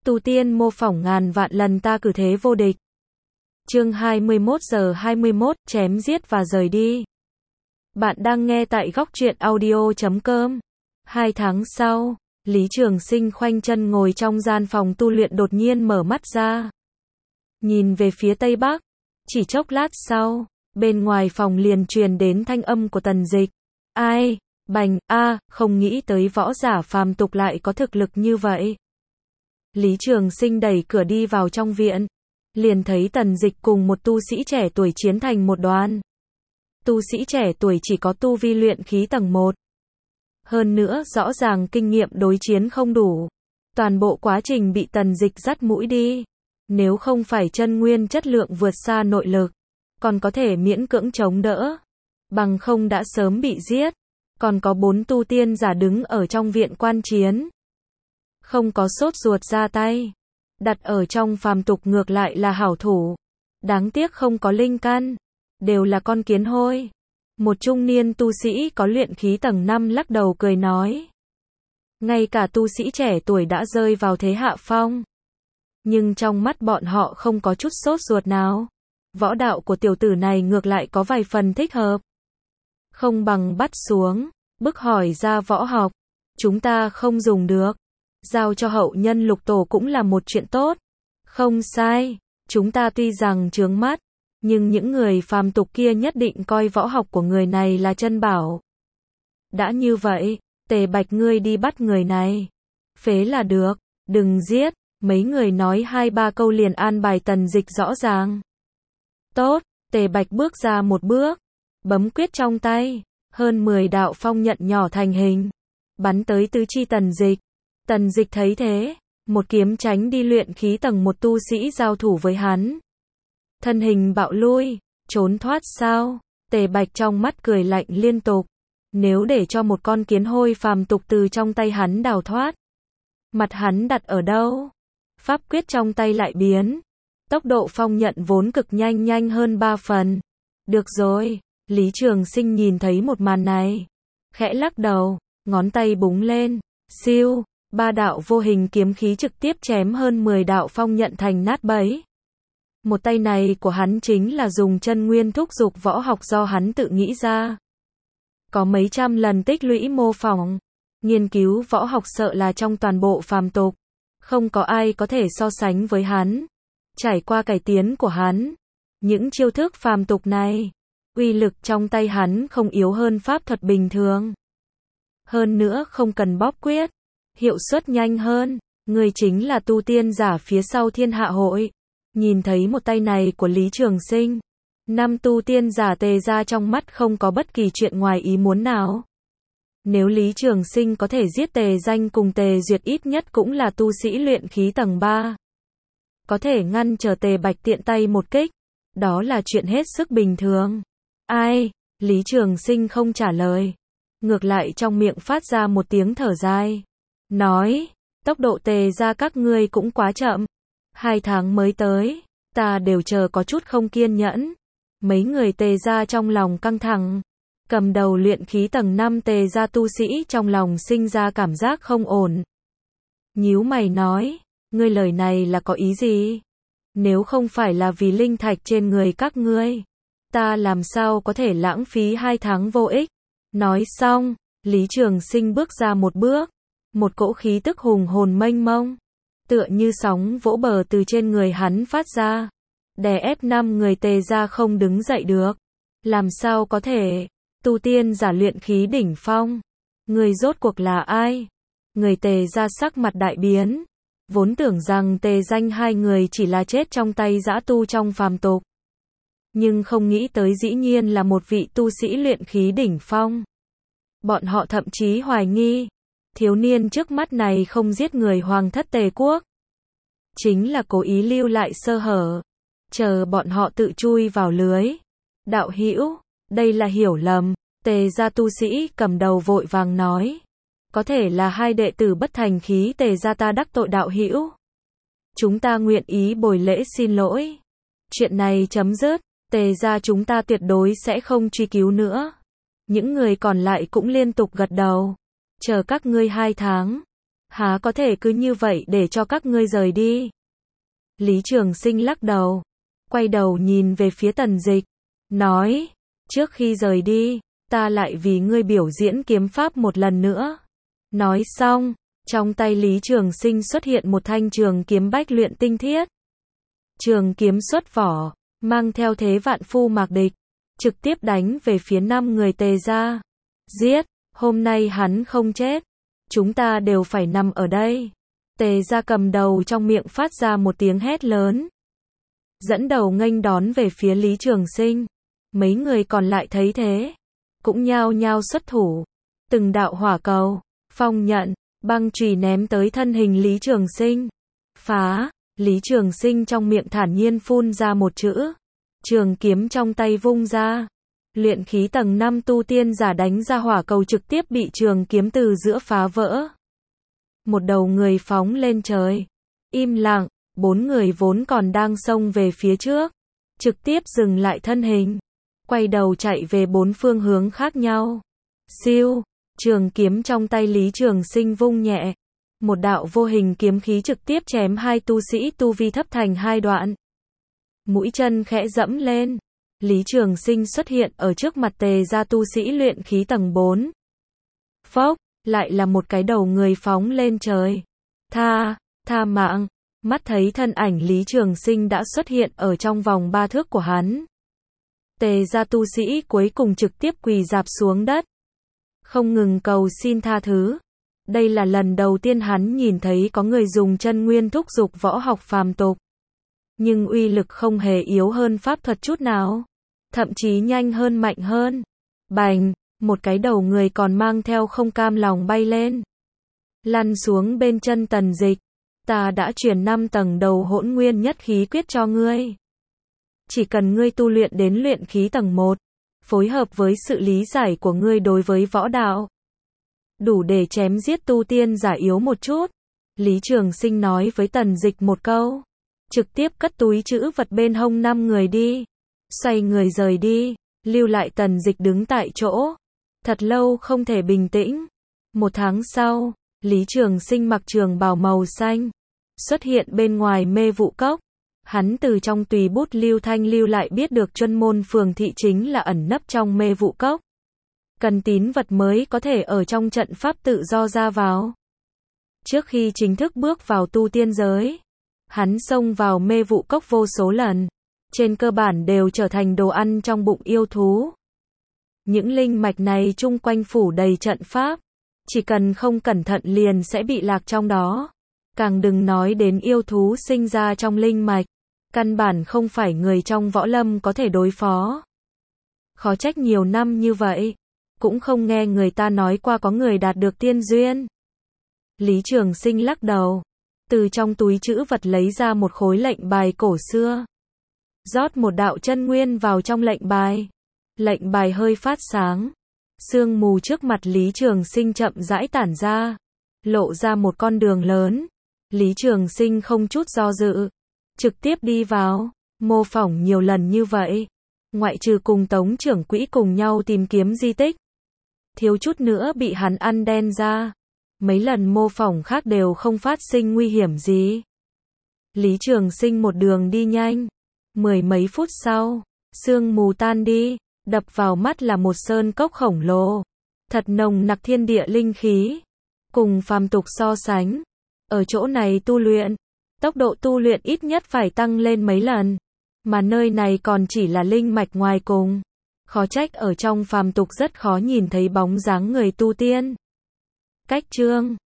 tu tiên mô phỏng ngàn vạn lần ta cử thế vô địch. Chương 21 giờ 21, chém giết và rời đi. Bạn đang nghe tại góc truyện audio.com. 2 tháng sau, Lý Trường Sinh khoanh chân ngồi trong gian phòng tu luyện đột nhiên mở mắt ra. Nhìn về phía tây bắc, chỉ chốc lát sau, bên ngoài phòng liền truyền đến thanh âm của Tần Dịch. Ai, bành, không nghĩ tới võ giả phàm tục lại có thực lực như vậy. Lý Trường Sinh đẩy cửa đi vào trong viện, liền thấy Tần Dịch cùng một tu sĩ trẻ tuổi chiến thành một đoàn. Tu sĩ trẻ tuổi chỉ có tu vi luyện khí tầng 1. Hơn nữa rõ ràng kinh nghiệm đối chiến không đủ. Toàn bộ quá trình bị Tần Dịch dắt mũi đi. Nếu không phải chân nguyên chất lượng vượt xa nội lực, còn có thể miễn cưỡng chống đỡ. Bằng không đã sớm bị giết. Còn có 4 tu tiên giả đứng ở trong viện quan chiến. Không có sốt ruột ra tay. Đặt ở trong phàm tục ngược lại là hảo thủ. Đáng tiếc không có linh căn. Đều là con kiến hôi. Một trung niên tu sĩ có luyện khí tầng 5 lắc đầu cười nói. Ngay cả tu sĩ trẻ tuổi đã rơi vào thế hạ phong. Nhưng trong mắt bọn họ không có chút sốt ruột nào. Võ đạo của tiểu tử này ngược lại có vài phần thích hợp. Không bằng bắt xuống, bức hỏi ra võ học. Chúng ta không dùng được. Giao cho hậu nhân lục tổ cũng là một chuyện tốt. Không sai, chúng ta tuy rằng chướng mắt, nhưng những người phàm tục kia nhất định coi võ học của người này là chân bảo. Đã như vậy, Tề Bạch ngươi đi bắt người này. Phế là được, đừng giết. Mấy người nói 2-3 câu liền an bài Tần Dịch rõ ràng. Tốt, Tề Bạch bước ra một bước, bấm quyết trong tay, hơn 10 đạo phong nhận nhỏ thành hình, bắn tới tứ chi Tần Dịch. Tần Dịch thấy thế, một kiếm tránh đi luyện khí tầng 1 tu sĩ giao thủ với hắn. Thân hình bạo lui, trốn thoát sao? Tề Bạch trong mắt cười lạnh liên tục. Nếu để cho một con kiến hôi phàm tục từ trong tay hắn đào thoát, mặt hắn đặt ở đâu? Pháp quyết trong tay lại biến. Tốc độ phong nhận vốn cực nhanh hơn 3 phần. Được rồi, Lý Trường Sinh nhìn thấy một màn này. Khẽ lắc đầu, ngón tay búng lên. Siêu, 3 đạo vô hình kiếm khí trực tiếp chém hơn 10 đạo phong nhận thành nát bấy. Một tay này của hắn chính là dùng chân nguyên thúc giục võ học do hắn tự nghĩ ra. Có mấy trăm lần tích lũy mô phỏng. Nghiên cứu võ học sợ là trong toàn bộ phàm tục. Không có ai có thể so sánh với hắn. Trải qua cải tiến của hắn, những chiêu thức phàm tục này, uy lực trong tay hắn không yếu hơn pháp thuật bình thường. Hơn nữa không cần bóp quyết, hiệu suất nhanh hơn. Người chính là tu tiên giả phía sau Thiên Hạ Hội. Nhìn thấy một tay này của Lý Trường Sinh, 5 tu tiên giả Tề ra trong mắt không có bất kỳ chuyện ngoài ý muốn nào. Nếu Lý Trường Sinh có thể giết Tề Danh cùng Tề Duyệt ít nhất cũng là tu sĩ luyện khí tầng 3. Có thể ngăn trở Tề Bạch tiện tay một kích. Đó là chuyện hết sức bình thường. Ai? Lý Trường Sinh không trả lời. Ngược lại trong miệng phát ra một tiếng thở dài. Nói, tốc độ Tề ra các ngươi cũng quá chậm. 2 tháng mới tới, ta đều chờ có chút không kiên nhẫn. Mấy người Tề ra trong lòng căng thẳng. Cầm đầu luyện khí tầng 5 Tề ra tu sĩ trong lòng sinh ra cảm giác không ổn. Nhíu mày nói, ngươi lời này là có ý gì? Nếu không phải là vì linh thạch trên người các ngươi, ta làm sao có thể lãng phí 2 tháng vô ích? Nói xong, Lý Trường Sinh bước ra một bước, một cỗ khí tức hùng hồn mênh mông, tựa như sóng vỗ bờ từ trên người hắn phát ra, đè ép 5 người Tề ra không đứng dậy được. Làm sao có thể? Tu tiên giả luyện khí đỉnh phong, người rốt cuộc là ai? Người Tề ra sắc mặt đại biến, vốn tưởng rằng Tề Danh 2 người chỉ là chết trong tay dã tu trong phàm tục, nhưng không nghĩ tới dĩ nhiên là một vị tu sĩ luyện khí đỉnh phong. Bọn họ thậm chí hoài nghi, thiếu niên trước mắt này không giết người hoàng thất Tề quốc, chính là cố ý lưu lại sơ hở, chờ bọn họ tự chui vào lưới. Đạo hữu, đây là hiểu lầm. Tề gia tu sĩ cầm đầu vội vàng nói. Có thể là 2 đệ tử bất thành khí Tề gia ta đắc tội đạo hữu. Chúng ta nguyện ý bồi lễ xin lỗi. Chuyện này chấm dứt, Tề gia chúng ta tuyệt đối sẽ không truy cứu nữa. Những người còn lại cũng liên tục gật đầu. Chờ các ngươi 2 tháng. Há có thể cứ như vậy để cho các ngươi rời đi. Lý Trường Sinh lắc đầu, quay đầu nhìn về phía Tần Dịch, nói, trước khi rời đi, ta lại vì ngươi biểu diễn kiếm pháp một lần nữa. Nói xong, trong tay Lý Trường Sinh xuất hiện một thanh trường kiếm bách luyện tinh thiết. Trường kiếm xuất vỏ, mang theo thế vạn phu mạc địch, trực tiếp đánh về phía 5 người Tề gia. Giết, hôm nay hắn không chết, chúng ta đều phải nằm ở đây. Tề gia cầm đầu trong miệng phát ra một tiếng hét lớn, dẫn đầu nghênh đón về phía Lý Trường Sinh. Mấy người còn lại thấy thế, cũng nhao nhao xuất thủ. Từng đạo hỏa cầu, phong nhận, băng chùy ném tới thân hình Lý Trường Sinh. Phá, Lý Trường Sinh trong miệng thản nhiên phun ra một chữ. Trường kiếm trong tay vung ra. Luyện khí tầng 5 tu tiên giả đánh ra hỏa cầu trực tiếp bị trường kiếm từ giữa phá vỡ. Một đầu người phóng lên trời. Im lặng, 4 người vốn còn đang xông về phía trước, trực tiếp dừng lại thân hình, quay đầu chạy về 4 phương hướng khác nhau. Siêu, trường kiếm trong tay Lý Trường Sinh vung nhẹ, một đạo vô hình kiếm khí trực tiếp chém 2 tu sĩ tu vi thấp thành 2 đoạn. Mũi chân khẽ dẫm lên, Lý Trường Sinh xuất hiện ở trước mặt Tề gia tu sĩ luyện khí tầng 4. Phốc, lại là một cái đầu người phóng lên trời. Tha mạng. Mắt thấy thân ảnh Lý Trường Sinh đã xuất hiện ở trong vòng 3 thước của hắn. Tề gia tu sĩ cuối cùng trực tiếp quỳ rạp xuống đất, không ngừng cầu xin tha thứ. Đây là lần đầu tiên hắn nhìn thấy có người dùng chân nguyên thúc giục võ học phàm tục. Nhưng uy lực không hề yếu hơn pháp thuật chút nào. Thậm chí nhanh hơn mạnh hơn. Bành, một cái đầu người còn mang theo không cam lòng bay lên. Lăn xuống bên chân Tần Dịch. Ta đã truyền 5 tầng đầu hỗn nguyên nhất khí quyết cho ngươi. Chỉ cần ngươi tu luyện đến luyện khí tầng 1, phối hợp với sự lý giải của ngươi đối với võ đạo, đủ để chém giết tu tiên giả yếu một chút. Lý Trường Sinh nói với Tần Dịch một câu, trực tiếp cất túi trữ vật bên hông 5 người đi, xoay người rời đi, lưu lại Tần Dịch đứng tại chỗ, thật lâu không thể bình tĩnh. 1 tháng sau, Lý Trường Sinh mặc trường bào màu xanh, xuất hiện bên ngoài Mê Vụ Cốc. Hắn từ trong tùy bút lưu thanh lưu lại biết được Chuân Môn Phường thị chính là ẩn nấp trong Mê Vụ Cốc. Cần tín vật mới có thể ở trong trận pháp tự do ra vào. Trước khi chính thức bước vào tu tiên giới, hắn xông vào Mê Vụ Cốc vô số lần, trên cơ bản đều trở thành đồ ăn trong bụng yêu thú. Những linh mạch này chung quanh phủ đầy trận pháp, chỉ cần không cẩn thận liền sẽ bị lạc trong đó. Càng đừng nói đến yêu thú sinh ra trong linh mạch, căn bản không phải người trong võ lâm có thể đối phó. Khó trách nhiều năm như vậy, cũng không nghe người ta nói qua có người đạt được tiên duyên. Lý Trường Sinh lắc đầu, từ trong túi trữ vật lấy ra một khối lệnh bài cổ xưa, rót một đạo chân nguyên vào trong lệnh bài. Lệnh bài hơi phát sáng, sương mù trước mặt Lý Trường Sinh chậm rãi tản ra, lộ ra một con đường lớn. Lý Trường Sinh không chút do dự, trực tiếp đi vào, mô phỏng nhiều lần như vậy, ngoại trừ cùng Tống trưởng quỹ cùng nhau tìm kiếm di tích, thiếu chút nữa bị hắn ăn đen ra. Mấy lần mô phỏng khác đều không phát sinh nguy hiểm gì. Lý Trường Sinh một đường đi nhanh, 10 mấy phút sau, sương mù tan đi, đập vào mắt là một sơn cốc khổng lồ, thật nồng nặc thiên địa linh khí. Cùng phàm tục so sánh, ở chỗ này tu luyện, tốc độ tu luyện ít nhất phải tăng lên mấy lần, mà nơi này còn chỉ là linh mạch ngoài cùng. Khó trách ở trong phàm tục rất khó nhìn thấy bóng dáng người tu tiên. Cách chương